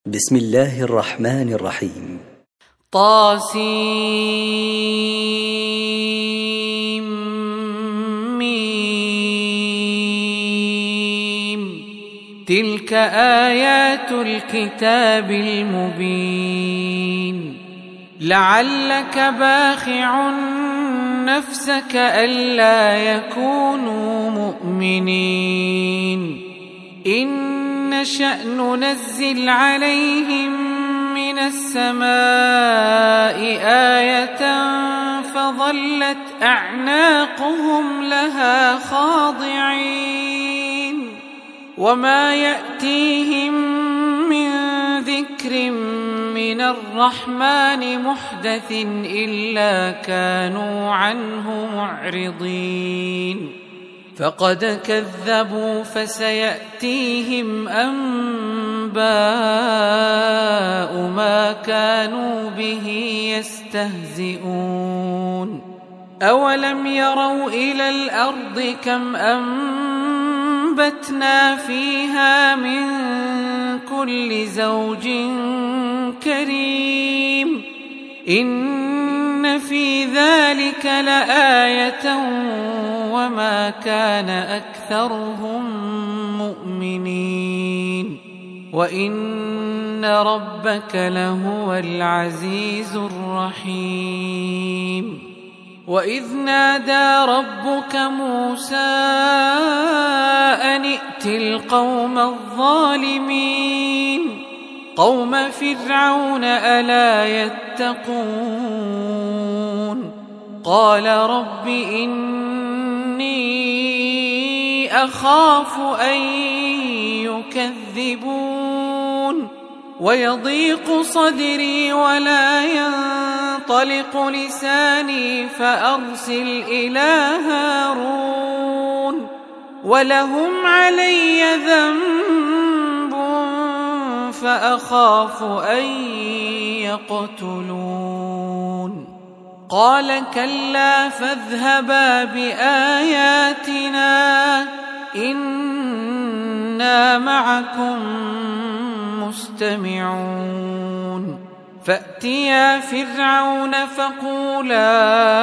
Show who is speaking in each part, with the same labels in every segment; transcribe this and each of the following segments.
Speaker 1: بسم الله الرحمن الرحيم.
Speaker 2: طاسيم. تلك آيات الكتاب المبين. لعلك باخع نفسك ألا يكونوا مؤمنين إن نشأ ننزل عليهم من السماء آية فظلت أعناقهم لها خاضعين وما يأتيهم من ذكر من الرحمن محدث إلا كانوا عنه معرضين فقد كذبوا فسيأتيهم أنباء ما كانوا به يستهزئون أولم يروا إلى الأرض كم أنبتنا فيها من كل زوج كريم إن في ذلك لآية وما كان أكثرهم مؤمنين وإن ربك لهو العزيز الرحيم وإذ نادى ربك موسى أن ائت القوم الظالمين قوم فرعون ألا يتقون قال رب إني أخاف أن يكذبون ويضيق صدري ولا ينطلق لساني فأرسل إلى هارون ولهم علي ذنب فأخاف أن يقتلون قال كلا فاذهبا بآياتنا إنا معكم مستمعون فأتيا فرعون فقولا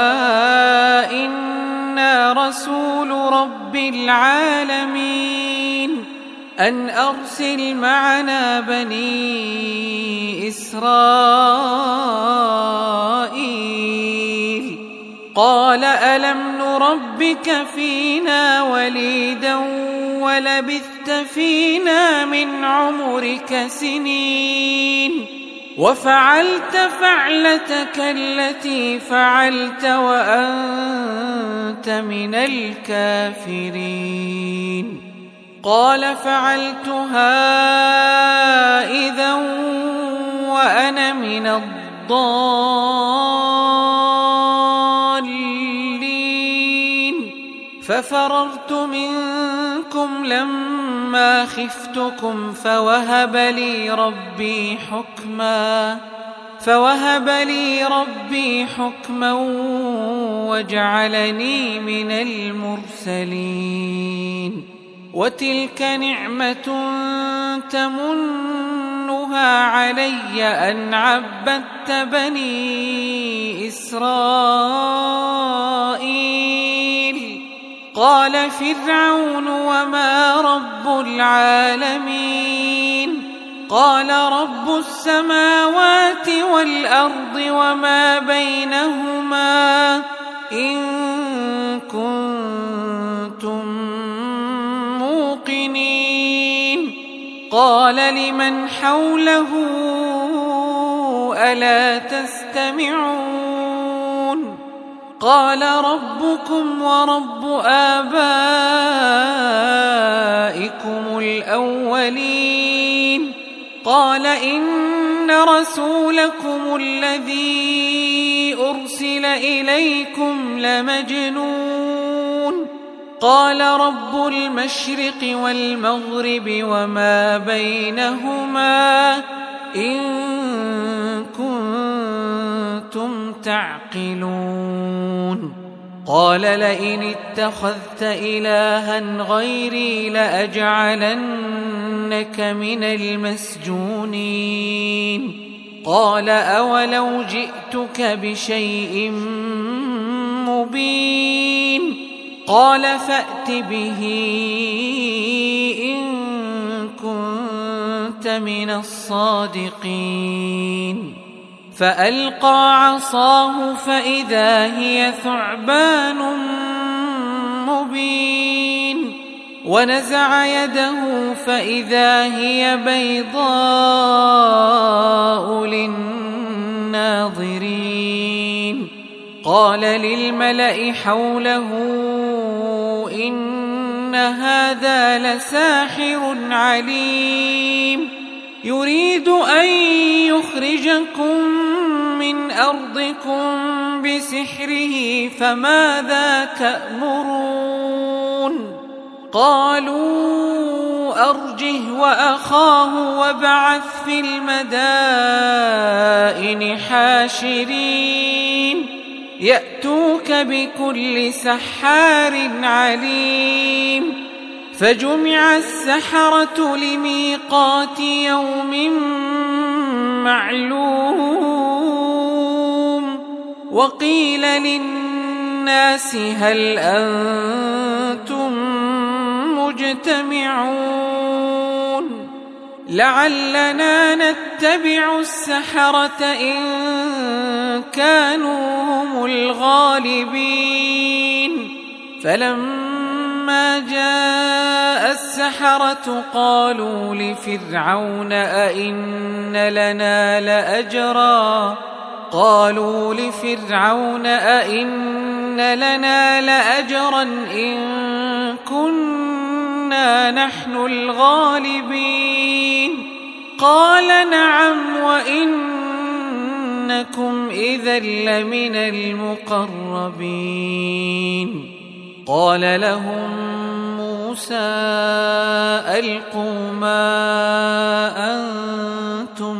Speaker 2: إنا رسول رب العالمين أن أرسل معنا بني إسرائيل قال ألم نربك فينا وليدا ولبثت فينا من عمرك سنين وفعلت فعلتك التي فعلت وأنت من الكافرين قال فعلتها إذا وأنا من الضالين ففررت منكم لما خفتكم فوهب لي ربي حكما وجعلني من المرسلين وتلك نعمة تمنها علي أن عبدت بني إسرائيل قال فرعون وما رب العالمين قال رب السماوات والأرض وما بينهما إن كنتم موقنين قال لمن حوله ألا تستمعون قال ربكم ورب آبائكم الأولين قال إن رسولكم الذي أرسل إليكم لمجنون قال رب المشرق والمغرب وما بينهما إن كنتم تعقلون قال لئن اتخذت إلها غيري لأجعلن إنك من المسجونين. قال أولو جئتك بشيء مبين. قال فأت به إن كنت من الصادقين. فألقى عصاه فإذا هي ثعبان مبين. ونزع يده فإذا هي بيضاء للناظرين. قال للملأ حوله إن هذا لساحر عليم يريد أن يخرجكم من أرضكم بسحره فماذا تأمرون؟ قالوا أرجه وأخاه وابعث في المدائن حاشرين يأتوك بكل سحار عليم. فجمع السحرة لميقات يوم معلوم. وقيل للناس هل أنتم مجتمعون لعلنا نتبع السحرة إن كانوا هم الغالبين. فلما جاء السحرة قالوا لفرعون أئن لنا لأجرا إن كنا نحن الغالبين. قال نعم وإنكم إذا لمن المقربين. قال لهم موسى ألقوا ما أنتم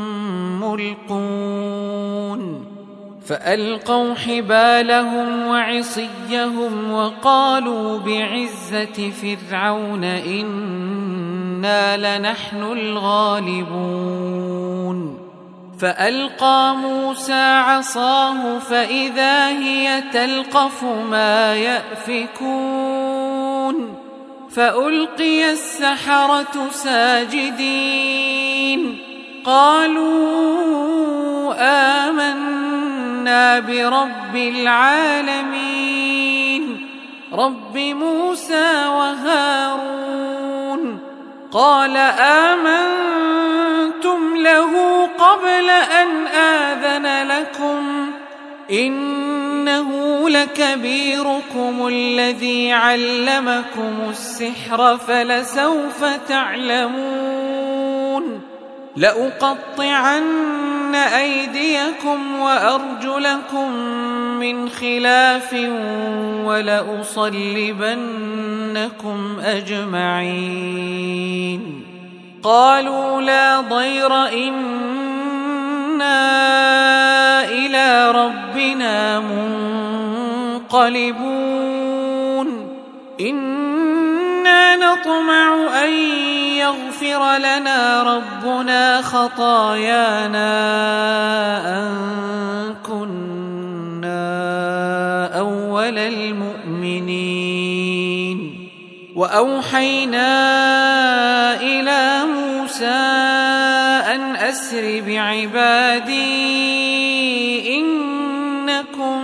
Speaker 2: ملقون. فألقوا حبالهم وعصيهم وقالوا بعزة فرعون إنا لنحن الغالبون. فألقى موسى عصاه فإذا هي تلقف ما يأفكون. فألقي السحرة ساجدين قالوا آمنا برب العالمين رب موسى وهارون. قال آمنتم له قبل أن آذن لكم إنه لكبيركم الذي علمكم السحر فلسوف تعلمون لأقطعن أيديكم وأرجلكم من خلاف ولأصلبنكم أجمعين. قالوا لا ضير إنا إلى ربنا منقلبون. إنا نطمع أن يغفر لنا ربنا خطايانا أن كنا أول المؤمنين. وأوحينا إلى موسى أن أسر بعبادي إنكم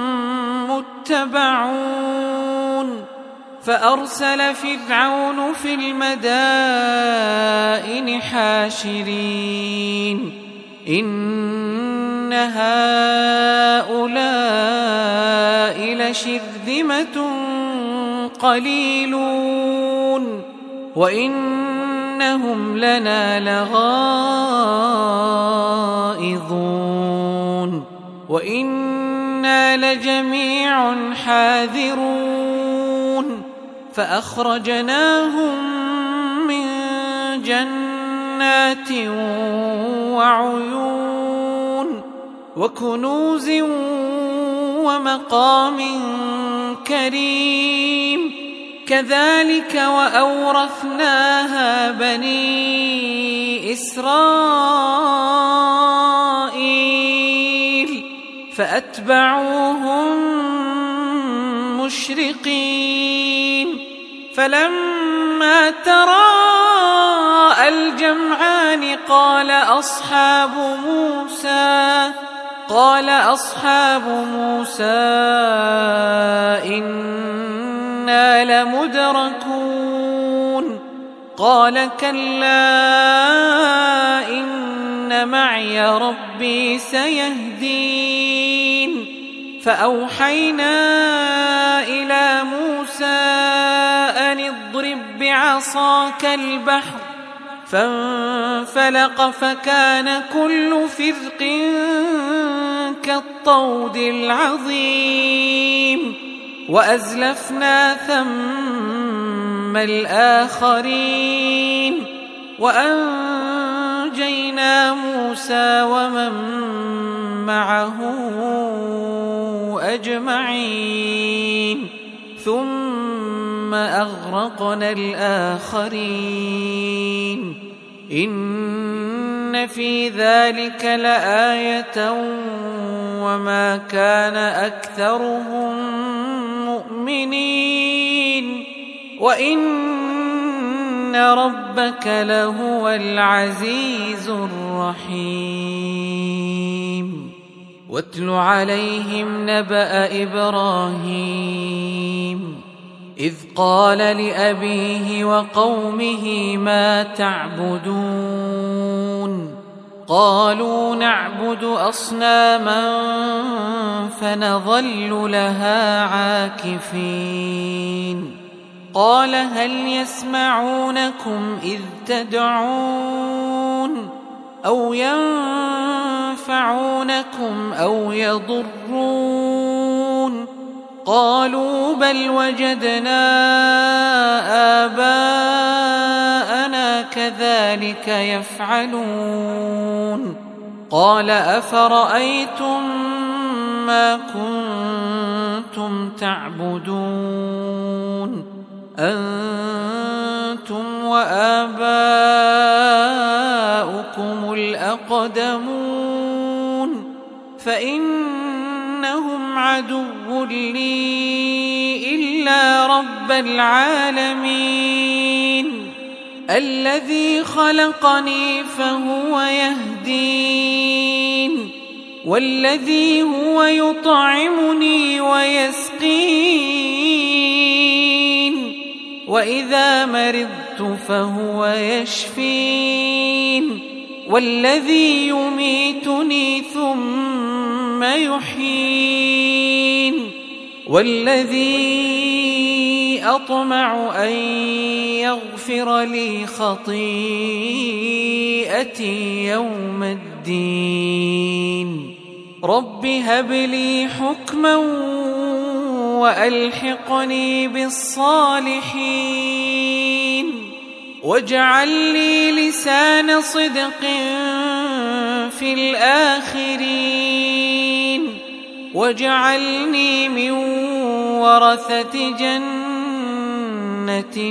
Speaker 2: متبعون. فأرسل فرعون في المدائن حاشرين إن هؤلاء لشرذمة قليلون وإنهم لنا لغائظون وإنا لجميع حاذرون. فأخرجناهم من جنات وعيون وكنوز ومقام كريم كذلك وأورثناها بني إسرائيل فأتبعوهم مشرقين فلما تراءى الجمعان قال أصحاب موسى إنا لمدركون قال كلا إن معي ربي سيهدين فأوحينا إلى موسى أن اضرب بعصاك البحر فانفلق فكان كل فرق كالطود العظيم وأزلفنا ثم الآخرين وأنجينا موسى ومن معه أجمعين ثم أغرقنا الآخرين إن في ذلك لآية وما كان أكثرهم مؤمنين وإن ربك لهو العزيز الرحيم واتل عليهم نبأ إبراهيم إذ قال لأبيه وقومه ما تعبدون قالوا نعبد أصناما فنظل لها عاكفين قال هل يسمعونكم إذ تدعون أو ينفعونكم أو يضرون قالوا بل وجدنا آباءنا كذلك يفعلون قال أفرأيتم ما كنتم تعبدون أنتم وآباؤكم الأقدمون فإنهم عدو لي إلا رب العالمين الذي خلقني فهو يهدين والذي هو يطعمني ويسقين وإذا مرضت فهو يشفين والذي يميتني ثم يحيين والذي أطمع أن يغفر لي خطيئتي يوم الدين رب هب لي حكما وألحقني بالصالحين واجعل لي لسان صدق في الآخرين واجعلني من ورثة جنة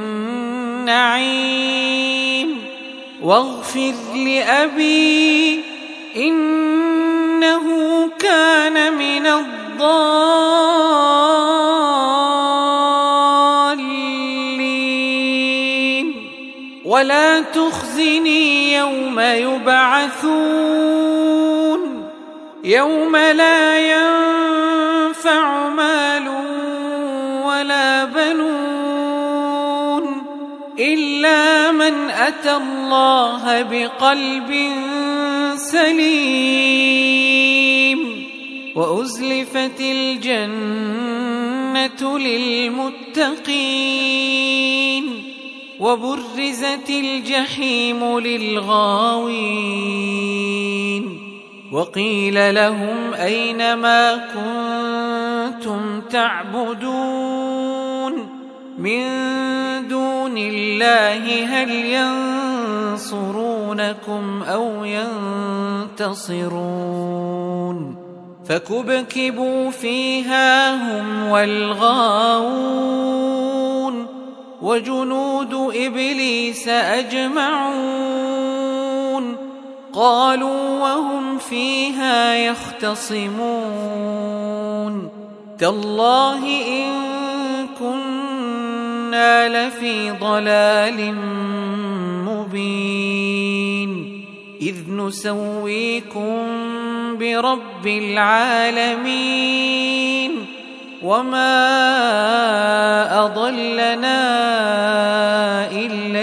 Speaker 2: النعيم واغفر لأبي إنه كان من الضالين ولا تخزني يوم يبعثون يوم لا ينفع مال ولا بنون إلا من أتى الله بقلب سليم وأزلفت الجنة للمتقين وبرزت الجحيم للغاوين وقيل لهم أين ما كنتم تعبدون من دون الله هل ينصرونكم أو ينتصرون فكبكبوا فيها هم والغاوون وجنود إبليس أجمعون قالوا وهم فيها يختصمون تالله إن كنا لفي ضلال مبين إذ نسويكم برب العالمين وما أضلنا إلا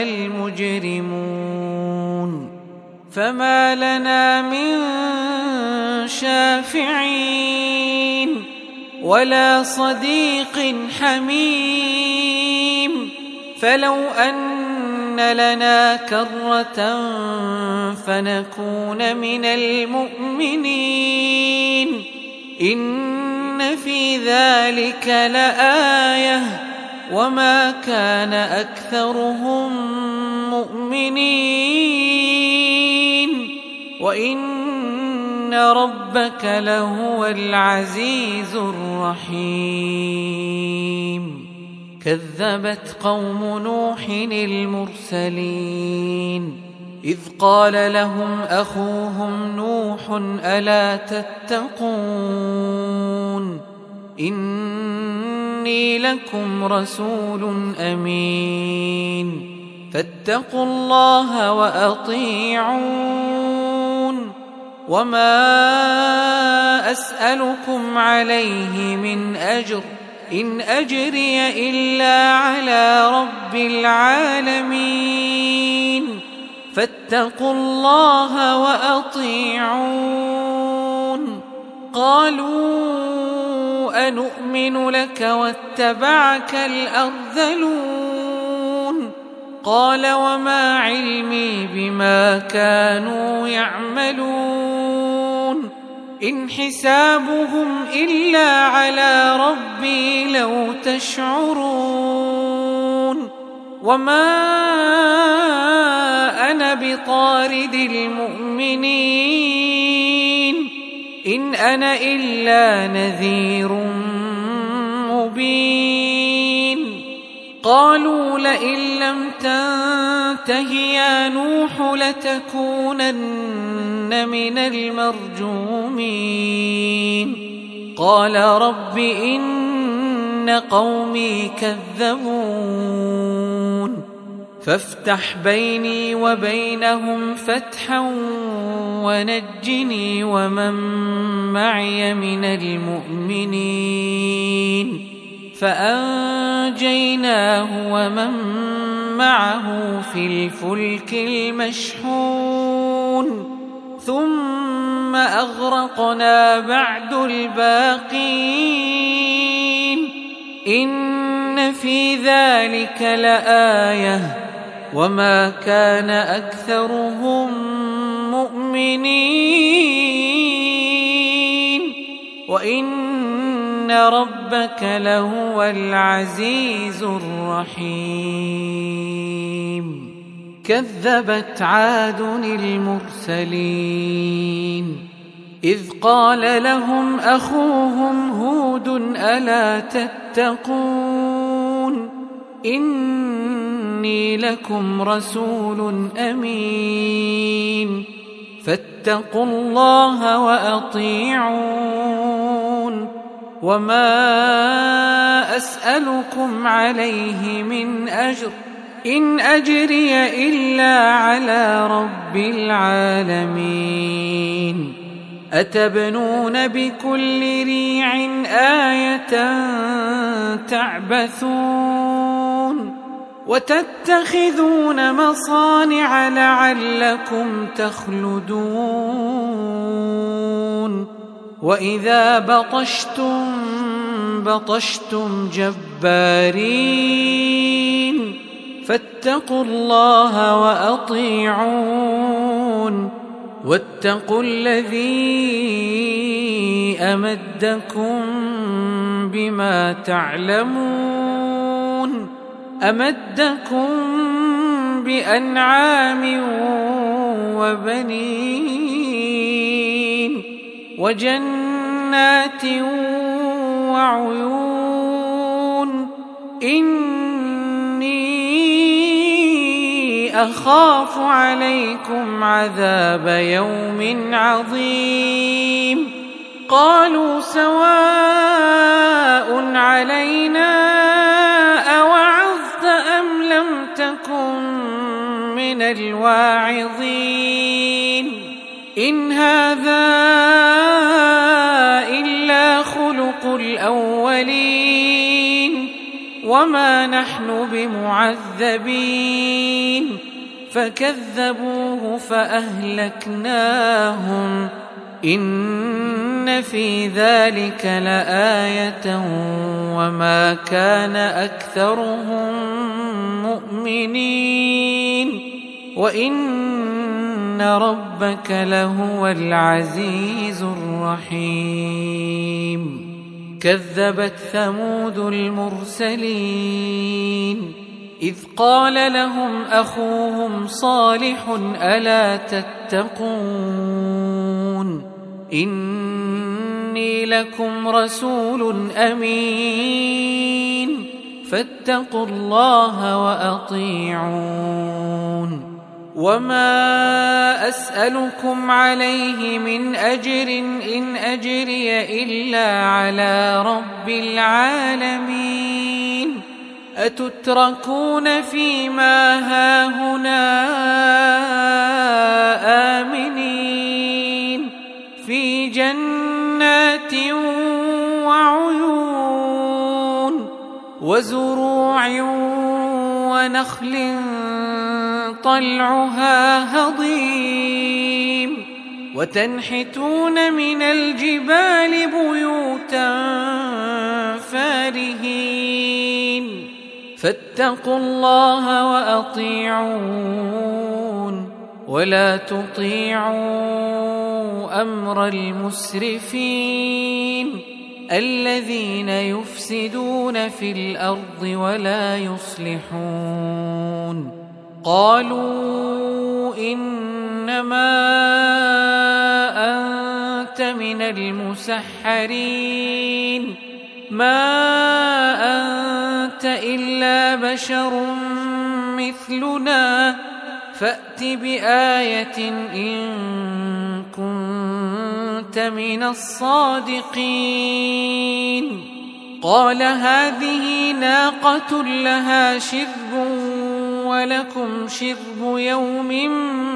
Speaker 2: المجرمون فما لنا من شافعين ولا صديق حميم فلو أن لنا كرة فنكون من المؤمنين إن في ذلك لآية وما كان أكثرهم مؤمنين وإن ربك لهو العزيز الرحيم كذبت قوم نوح المرسلين إذ قال لهم أخوهم نوح ألا تتقون إني لكم رسول أمين فاتقوا الله وأطيعون وما أسألكم عليه من أجر إن أجري إلا على رب العالمين فاتقوا الله وأطيعون قالوا أنؤمن لك واتبعك الأرذلون قال وما علمي بما كانوا يعملون إن حسابهم إلا على ربي لو تشعرون وما أنا بطارد المؤمنين إن أنا إلا نذير مبين قالوا لئن لم تنته يا نوح لتكونن من المرجومين قال رب إن قومي كذبون فافتح بيني وبينهم فتحا ونجني ومن معي من المؤمنين فأنجيناه ومن معه في الفلك المشحون ثم أغرقنا بعد الباقين إن في ذلك لآية وما كان أكثرهم مؤمنين وإن ربك لهو العزيز الرحيم كذبت عاد المرسلين إذ قال لهم أخوهم هود ألا تتقون إني لكم رسول أمين فاتقوا الله وأطيعون وما أسألكم عليه من أجر إن أجري إلا على رب العالمين أتبنون بكل ريع آية تعبثون وتتخذون مصانع لعلكم تخلدون وإذا بطشتم جبارين فاتقوا الله وأطيعون واتقوا الذي أمدكم بما تعلمون أمدكم بأنعام وبنين وجنات وعيون إني أخاف عليكم عذاب يوم عظيم قالوا سواء علينا أوعظت أم لم تكن من الواعظين إن هذا إلا خلق الأولين وما نحن بمعذبين فكذبوه فأهلكناهم إن في ذلك لآية وما كان أكثرهم مؤمنين وإن ربك لهو العزيز الرحيم كذبت ثمود المرسلين إذ قال لهم أخوهم صالح ألا تتقون إني لكم رسول أمين فاتقوا الله وأطيعون وما أسألكم عليه من أجر إن أجري إلا على رب العالمين أتتركون فيما هاهنا آمنين في جنات وعيون وزروع ونخل طلعها هضيم وتنحتون من الجبال بيوتا فارهين فاتقوا الله وأطيعون ولا تطيعوا أمر المسرفين الذين يفسدون في الأرض ولا يصلحون قالوا إنما أنت من المسحرين ما أنت إلا بشر مثلنا فأت بآية إن كنت من الصادقين قال هذه ناقة لها شرب ولكم شرب يوم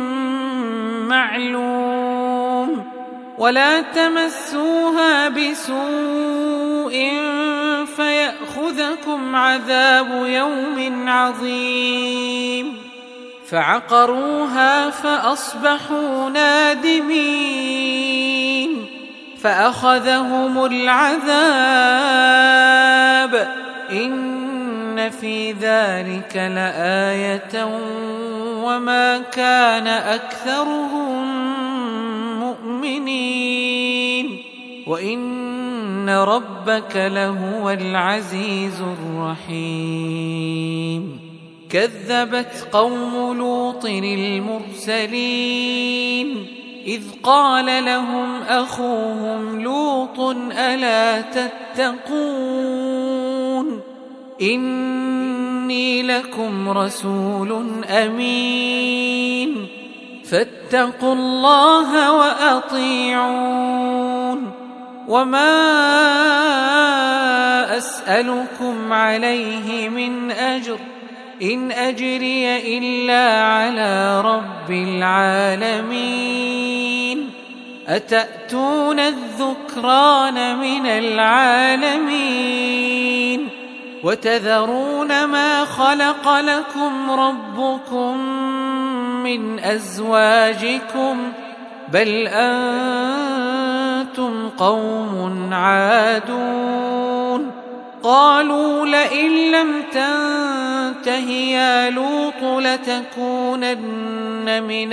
Speaker 2: معلوم ولا تمسوها بسوء فيأخذكم عذاب يوم عظيم فعقروها فأصبحوا نادمين فأخذهم العذاب إن في ذلك لآية وما كان أكثرهم مؤمنين وإن ربك لهو العزيز الرحيم كذبت قوم لوط المرسلين إذ قال لهم أخوهم لوط ألا تتقون إني لكم رسول أمين فاتقوا الله وأطيعون وما أسألكم عليه من أجر إن أجري إلا على رب العالمين أتأتون الذكران من العالمين وتذرون ما خلق لكم ربكم من أزواجكم بل أنتم قوم عادون قالوا لئن لم تنته يا لوط لتكونن من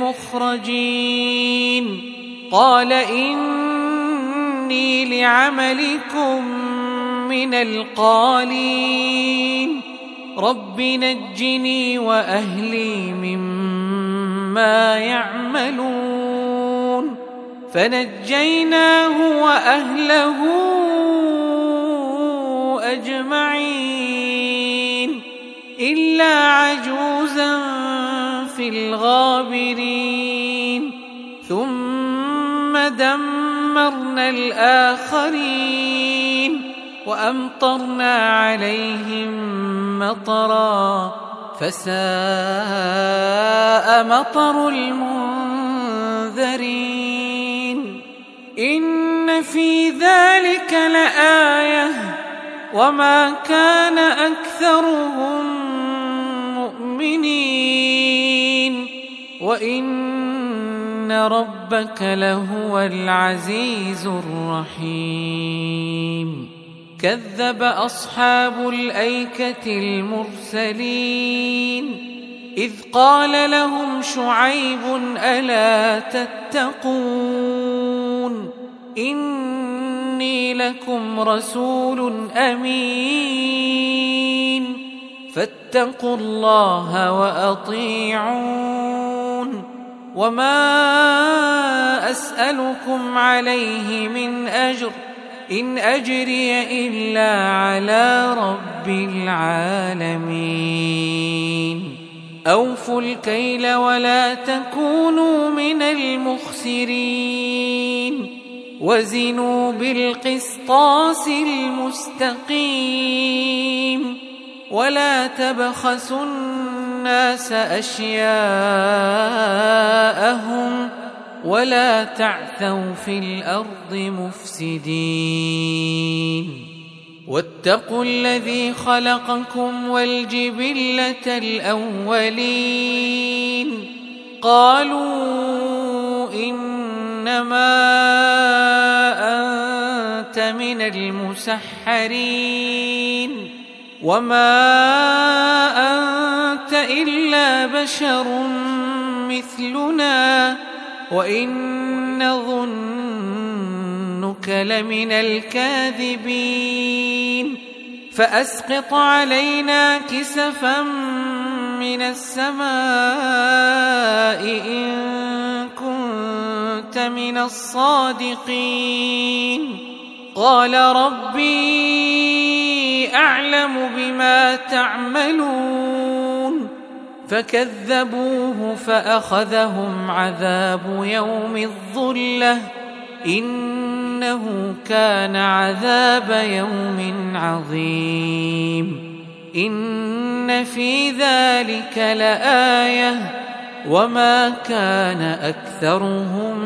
Speaker 2: المخرجين قال إني لعملكم من القالين رب نجني وأهلي مما يعملون فنجيناه وأهله أجمعين إلا عجوزا في الغابرين ثم دمرنا الآخرين وأمطرنا عليهم مطرا فساء مطر المنذرين إن في ذلك لآية وما كان أكثرهم مؤمنين وإن ربك لهو العزيز الرحيم كذب أصحاب الأيكة المرسلين إذ قال لهم شعيب ألا تتقون إني لكم رسول أمين فاتقوا الله وأطيعون وما أسألكم عليه من أجر إن أجري إلا على رب العالمين أوفوا الكيل ولا تكونوا من المخسرين وزنوا بالقسطاس المستقيم ولا تبخسوا الناس أشياءهم ولا تعثوا في الأرض مفسدين واتقوا الذي خلقكم والجبلة الأولين قالوا إنما أنت من المسحرين وما أنت إلا بشر مثلنا وإن نظنك لمن الكاذبين فأسقط علينا كسفا من السماء إن كنت من الصادقين قال ربي أعلم بما تعملون فكذبوه فأخذهم عذاب يوم الظلة إنه كان عذاب يوم عظيم إن في ذلك لآية وما كان أكثرهم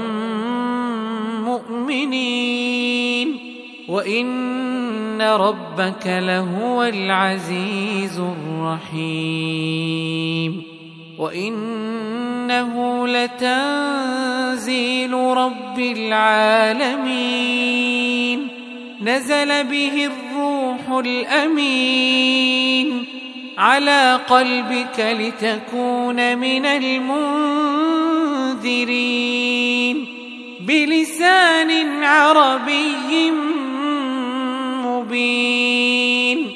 Speaker 2: مؤمنين وإن ربك لهو العزيز الرحيم وإنه لتنزيل رب العالمين نزل به الروح الأمين على قلبك لتكون من المنذرين بلسان عربي مبين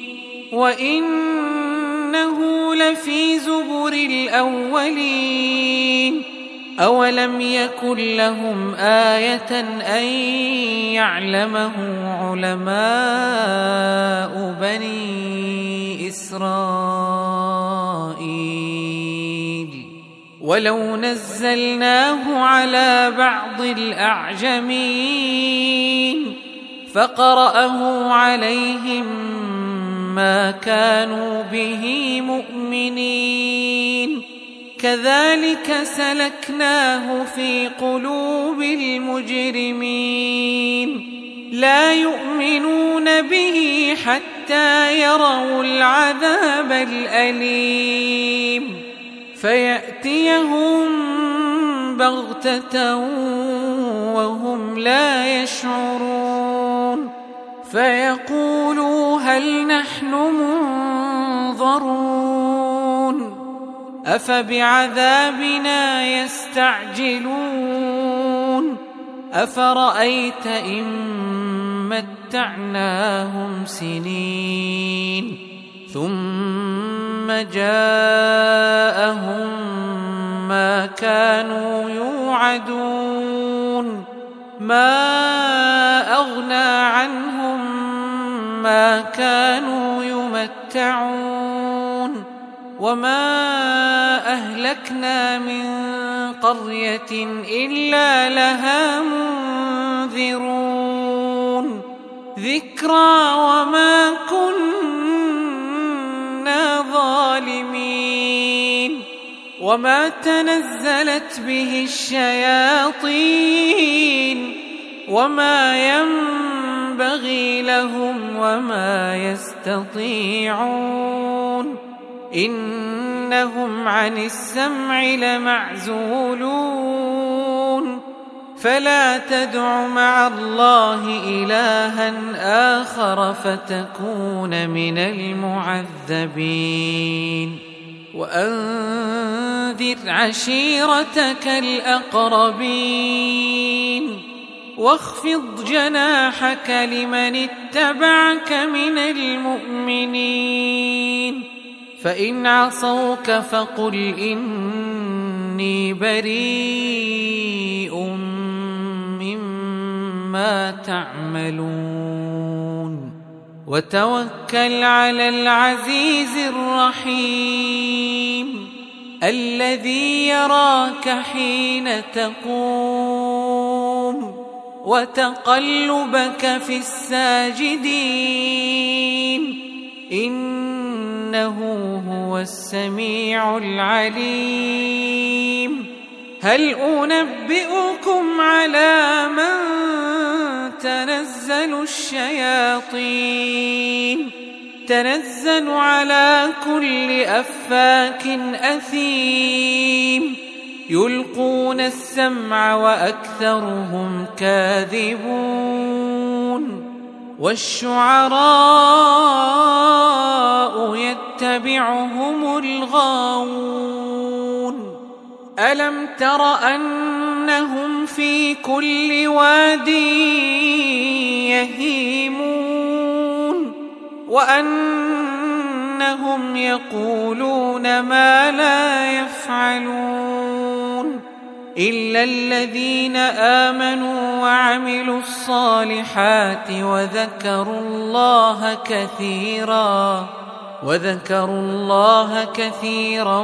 Speaker 2: وإنه لفي زبر الأولين أولم يكن لهم آية أن يعلمه علماء بني إسرائيل ولو نزلناه على بعض الأعجمين فقرأه عليهم ما كانوا به مؤمنين كذلك سلكناه في قلوب المجرمين لا يؤمنون به حتى يروا العذاب الأليم فيأتيهم بغتة وهم لا يشعرون فيقولوا هل نحن منظرون أفبعذابنا يستعجلون أفرأيت إن متعناهم سنين ثم جاءهم ما كانوا يوعدون ما أغنى عنهم ما كانوا يمتعون وما أهلكنا من قرية إلا لها منذرون ذكرى وما كنا ظالمين وما تنزلت به الشياطين وما ينبغي لهم وما يستطيعون إنهم عن السمع لمعزولون فلا تدع مع الله إلها آخر فتكون من المعذبين وأنذر عشيرتك الأقربين واخفض جناحك لمن اتبعك من المؤمنين فإن عصوك فقل إني بريء مما تعملون وتوكل على العزيز الرحيم الذي يراك حين تقوم وتقلبك في الساجدين إنه هو السميع العليم هل أنبئكم على من تنزل الشياطين تنزل على كل أفاك أثيم يلقون السمع وأكثرهم كاذبون والشعراء يتبعهم الغاوون ألم تر أنهم في كل واد يهيمون وأنهم يقولون ما لا يفعلون إلا الذين آمنوا وعملوا الصالحات وذكروا الله كثيرا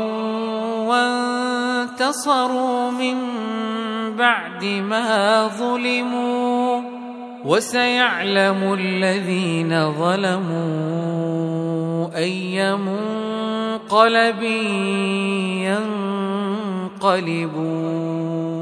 Speaker 2: وانتصروا من بعد ما ظلموا وسيعلم الذين ظلموا أي منقلب ينقلبون